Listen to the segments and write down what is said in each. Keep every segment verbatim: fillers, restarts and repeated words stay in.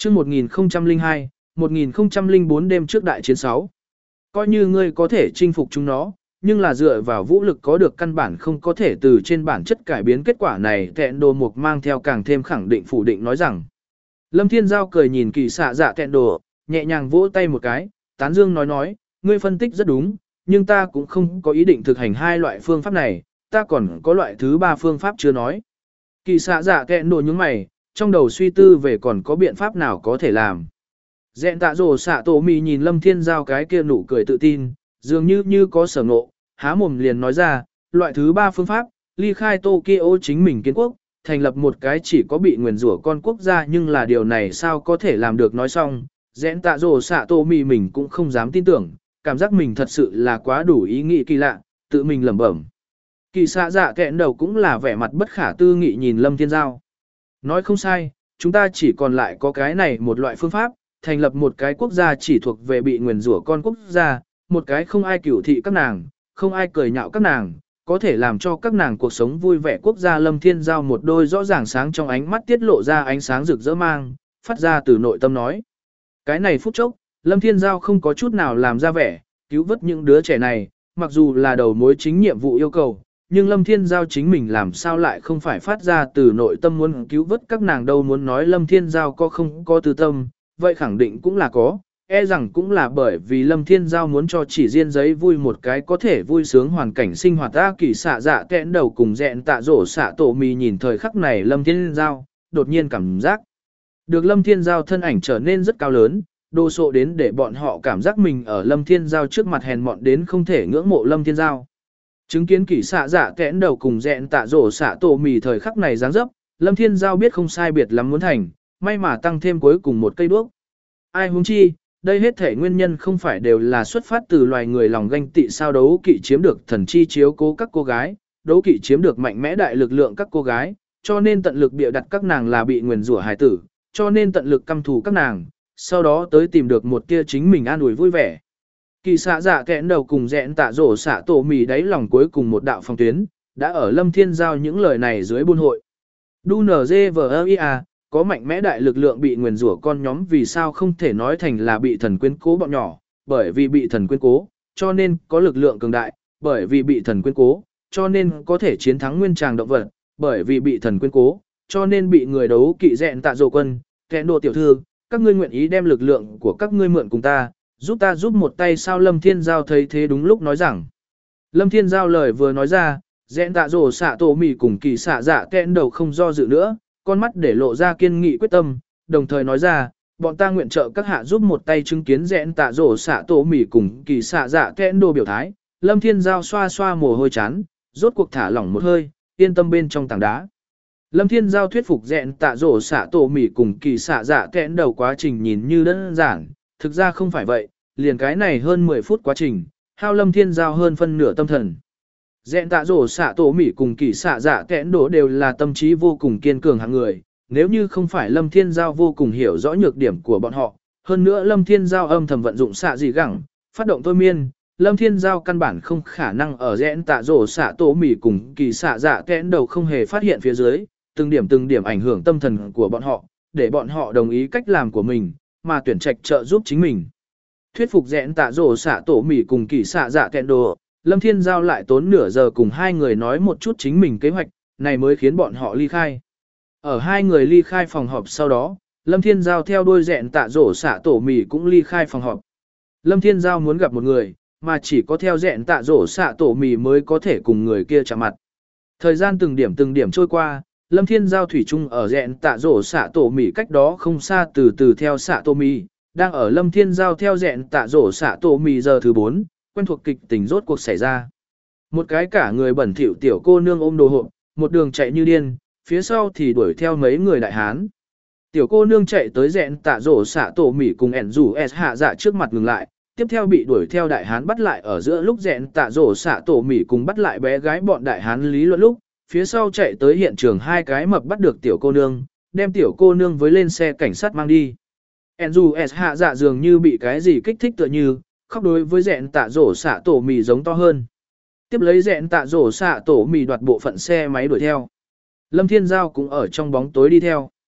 chương một nghìn không trăm lẻ hai, một nghìn không trăm lẻ bốn đêm trước đại chiến sáu. Coi như ngươi có thể chinh phục chúng nó, nhưng là dựa vào vũ lực có được căn bản không có thể từ trên bản chất cải biến kết quả này. Tẹn đồ mục mang theo càng thêm khẳng định phủ định nói rằng. Lâm Thiên Giao cười nhìn kỳ xạ dạ tẹn đồ, nhẹ nhàng vỗ tay một cái, tán dương nói nói, ngươi phân tích rất đúng, nhưng ta cũng không có ý định thực hành hai loại phương pháp này, ta còn có loại thứ ba phương pháp chưa nói. Kỳ xạ dạ tẹn đồ nhướng mày, trong đầu suy tư về còn có biện pháp nào có thể làm. Dẹn tạ rồ xạ tổ mì nhìn Lâm Thiên Giao cái kia nụ cười tự tin, dường như như có sở ngộ, há mồm liền nói ra, loại thứ ba phương pháp, ly khai Tokyo chính mình kiến quốc, thành lập một cái chỉ có bị nguyền rủa con quốc gia, nhưng là điều này sao có thể làm được. Nói xong, dẹn tạ rồ xạ tổ mì mình cũng không dám tin tưởng, cảm giác mình thật sự là quá đủ ý nghĩ kỳ lạ, tự mình lẩm bẩm. Kỳ xạ dạ kẹn đầu cũng là vẻ mặt bất khả tư nghị nhìn Lâm Thiên Giao. Nói không sai, chúng ta chỉ còn lại có cái này một loại phương pháp, thành lập một cái quốc gia chỉ thuộc về bị nguyền rủa con quốc gia, một cái không ai cửu thị các nàng, không ai cười nhạo các nàng, có thể làm cho các nàng cuộc sống vui vẻ quốc gia. Lâm Thiên Giao một đôi rõ ràng sáng trong ánh mắt tiết lộ ra ánh sáng rực rỡ mang, phát ra từ nội tâm nói. Cái này phút chốc, Lâm Thiên Giao không có chút nào làm ra vẻ, cứu vớt những đứa trẻ này, mặc dù là đầu mối chính nhiệm vụ yêu cầu, nhưng Lâm Thiên Giao chính mình làm sao lại không phải phát ra từ nội tâm muốn cứu vớt các nàng đâu. Muốn nói Lâm Thiên Giao có không có tư tâm, vậy khẳng định cũng là có, e rằng cũng là bởi vì Lâm Thiên Giao muốn cho chỉ riêng giấy vui một cái có thể vui sướng hoàn cảnh sinh hoạt. Ta kỳ xạ dạ kẽn đầu cùng dẹn tạ rổ xạ tổ mì nhìn thời khắc này Lâm Thiên Giao, đột nhiên cảm giác được Lâm Thiên Giao thân ảnh trở nên rất cao lớn, đồ sộ đến để bọn họ cảm giác mình ở Lâm Thiên Giao trước mặt hèn mọn đến không thể ngưỡng mộ Lâm Thiên Giao. Chứng kiến kỳ xạ dạ kẽn đầu cùng dẹn tạ rổ xạ tổ mì thời khắc này dáng dấp, Lâm Thiên Giao biết không sai biệt lắm muốn thành, may mà tăng thêm cuối cùng một cây đuốc. Ai huống chi, đây hết thể nguyên nhân không phải đều là xuất phát từ loài người lòng ganh tị sao. Đấu kỵ chiếm được thần chi chiếu cố các cô gái, đấu kỵ chiếm được mạnh mẽ đại lực lượng các cô gái, cho nên tận lực bịa đặt các nàng là bị nguyền rủa hài tử, cho nên tận lực căm thù các nàng, sau đó tới tìm được một tia chính mình an ủi vui vẻ. Kỳ xạ dạ kẽn đầu cùng dẹn tạ rổ xạ tổ mì đáy lòng cuối cùng một đạo phong tuyến, đã ở Lâm Thiên Giao những lời này dưới buôn hội. Đu nờ dê vờ ia, có mạnh mẽ đại lực lượng bị nguyền rủa con nhóm vì sao không thể nói thành là bị thần quyến cố bọn nhỏ, bởi vì bị thần quyến cố, cho nên có lực lượng cường đại, bởi vì bị thần quyến cố, cho nên có thể chiến thắng nguyên tràng động vật, bởi vì bị thần quyến cố, cho nên bị người đấu kỵ. Dẹn tạ rổ quân, kẽn đồ tiểu thư, các ngươi nguyện ý đem lực lượng của các ngươi mượn cùng ta, giúp ta giúp một tay sao. Lâm Thiên Giao thấy thế đúng lúc nói rằng. Lâm Thiên Giao lời vừa nói ra, dẹn tạ rổ xạ tổ mì cùng kỳ xạ dạ kẽn đầu không do dự nữa, con mắt để lộ ra kiên nghị quyết tâm, đồng thời nói ra, bọn ta nguyện trợ các hạ giúp một tay. Chứng kiến dẹn tạ rổ xạ tổ mì cùng kỳ xạ dạ kẽn đồ biểu thái, Lâm Thiên Giao xoa xoa mồ hôi chán, rốt cuộc thả lỏng một hơi, yên tâm bên trong tảng đá. Lâm Thiên Giao thuyết phục dẹn tạ rổ xạ tổ mì cùng kỳ xạ dạ kẽn đầu quá trình nhìn như đơn giản, thực ra không phải vậy, liền cái này hơn mười phút quá trình, hao Lâm Thiên Giao hơn phân nửa tâm thần. Dẹn tạ rổ xạ tổ mỉ cùng kỳ xạ dạ kẽn đổ đều là tâm trí vô cùng kiên cường hạng người, nếu như không phải Lâm Thiên Giao vô cùng hiểu rõ nhược điểm của bọn họ, hơn nữa Lâm Thiên Giao âm thầm vận dụng xạ dị gẳng, phát động thôi miên, Lâm Thiên Giao căn bản không khả năng ở dẹn tạ rổ xạ tổ mỉ cùng kỳ xạ dạ kẽn đầu không hề phát hiện phía dưới, từng điểm từng điểm ảnh hưởng tâm thần của bọn họ, để bọn họ đồng ý cách làm của mình, mà tuyển trạch trợ giúp chính mình. Thuyết phục dẹn tạ rổ xạ tổ mỉ cùng kỳ xạ dạ kẽn đồ, Lâm Thiên Giao lại tốn nửa giờ cùng hai người nói một chút chính mình kế hoạch, này mới khiến bọn họ ly khai. Ở hai người ly khai phòng họp sau đó, Lâm Thiên Giao theo đuôi dẹn tạ rổ xạ tổ mỉ cũng ly khai phòng họp. Lâm Thiên Giao muốn gặp một người, mà chỉ có theo dẹn tạ rổ xạ tổ mỉ mới có thể cùng người kia chạm mặt. Thời gian từng điểm từng điểm trôi qua, Lâm Thiên Giao thủy chung ở dẹn tạ rổ xạ tổ mỉ cách đó không xa từ từ theo xạ tổ mỉ, đang ở Lâm Thiên Giao theo dẹn tạ rổ xạ tổ mỉ giờ thứ bốn, quen thuộc kịch tình rốt cuộc xảy ra. Một cái cả người bẩn thỉu tiểu cô nương ôm đồ hộp, một đường chạy như điên, phía sau thì đuổi theo mấy người đại hán. Tiểu cô nương chạy tới dẹn tạ rổ xạ tổ mỉ cùng ẻn rủ S hạ dạ trước mặt ngừng lại, tiếp theo bị đuổi theo đại hán bắt lại ở giữa lúc dẹn tạ rổ xạ tổ mỉ cùng bắt lại bé gái bọn đại hán lý luận lúc, phía sau chạy tới hiện trường hai cái mập bắt được tiểu cô nương, đem tiểu cô nương với lên xe cảnh sát mang đi. ẻn rủ S hạ dạ dường như bị cái gì kích thích tựa như, khóc đối với dẹn tạ rổ xạ tổ mì giống to hơn. Tiếp lấy dẹn tạ rổ xạ tổ mì đoạt bộ phận xe máy đuổi theo. Lâm Thiên Giao cũng ở trong bóng tối đi theo.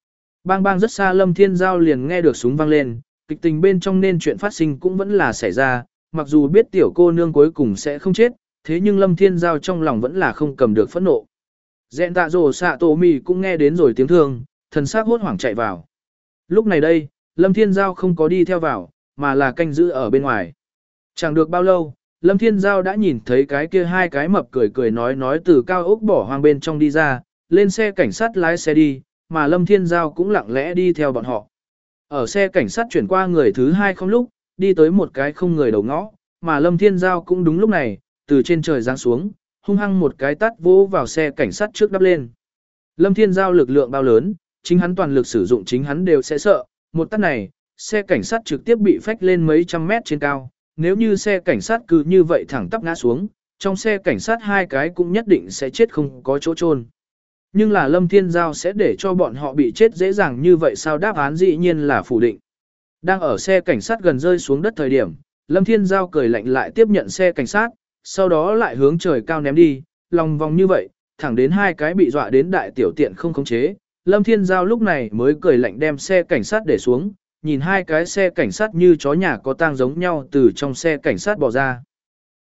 Bang bang rất xa Lâm Thiên Giao liền nghe được súng vang lên, kịch tình bên trong nên chuyện phát sinh cũng vẫn là xảy ra, mặc dù biết tiểu cô nương cuối cùng sẽ không chết, thế nhưng Lâm Thiên Giao trong lòng vẫn là không cầm được phẫn nộ. Dẹn tạ rồ xạ tổ mì cũng nghe đến rồi tiếng thương, thần sắc hốt hoảng chạy vào. Lúc này đây, Lâm Thiên Giao không có đi theo vào, mà là canh giữ ở bên ngoài. Chẳng được bao lâu, Lâm Thiên Giao đã nhìn thấy cái kia hai cái mập cười cười nói nói từ cao ốc bỏ hoang bên trong đi ra, lên xe cảnh sát lái xe đi, mà Lâm Thiên Giao cũng lặng lẽ đi theo bọn họ. Ở xe cảnh sát chuyển qua người thứ hai không lúc, đi tới một cái không người đầu ngõ, mà Lâm Thiên Giao cũng đúng lúc này, từ trên trời giáng xuống, hung hăng một cái tát vỗ vào xe cảnh sát trước đắp lên. Lâm Thiên Giao lực lượng bao lớn, chính hắn toàn lực sử dụng chính hắn đều sẽ sợ, một tát này, xe cảnh sát trực tiếp bị phách lên mấy trăm mét trên cao, nếu như xe cảnh sát cứ như vậy thẳng tắp ngã xuống, trong xe cảnh sát hai cái cũng nhất định sẽ chết không có chỗ chôn. Nhưng là Lâm Thiên Giao sẽ để cho bọn họ bị chết dễ dàng như vậy sao? Đáp án dĩ nhiên là phủ định. Đang ở xe cảnh sát gần rơi xuống đất thời điểm, Lâm Thiên Giao cười lạnh lại tiếp nhận xe cảnh sát, sau đó lại hướng trời cao ném đi, lòng vòng như vậy, thẳng đến hai cái bị dọa đến đại tiểu tiện không khống chế. Lâm Thiên Giao lúc này mới cười lạnh đem xe cảnh sát để xuống, nhìn hai cái xe cảnh sát như chó nhà có tang giống nhau từ trong xe cảnh sát bỏ ra.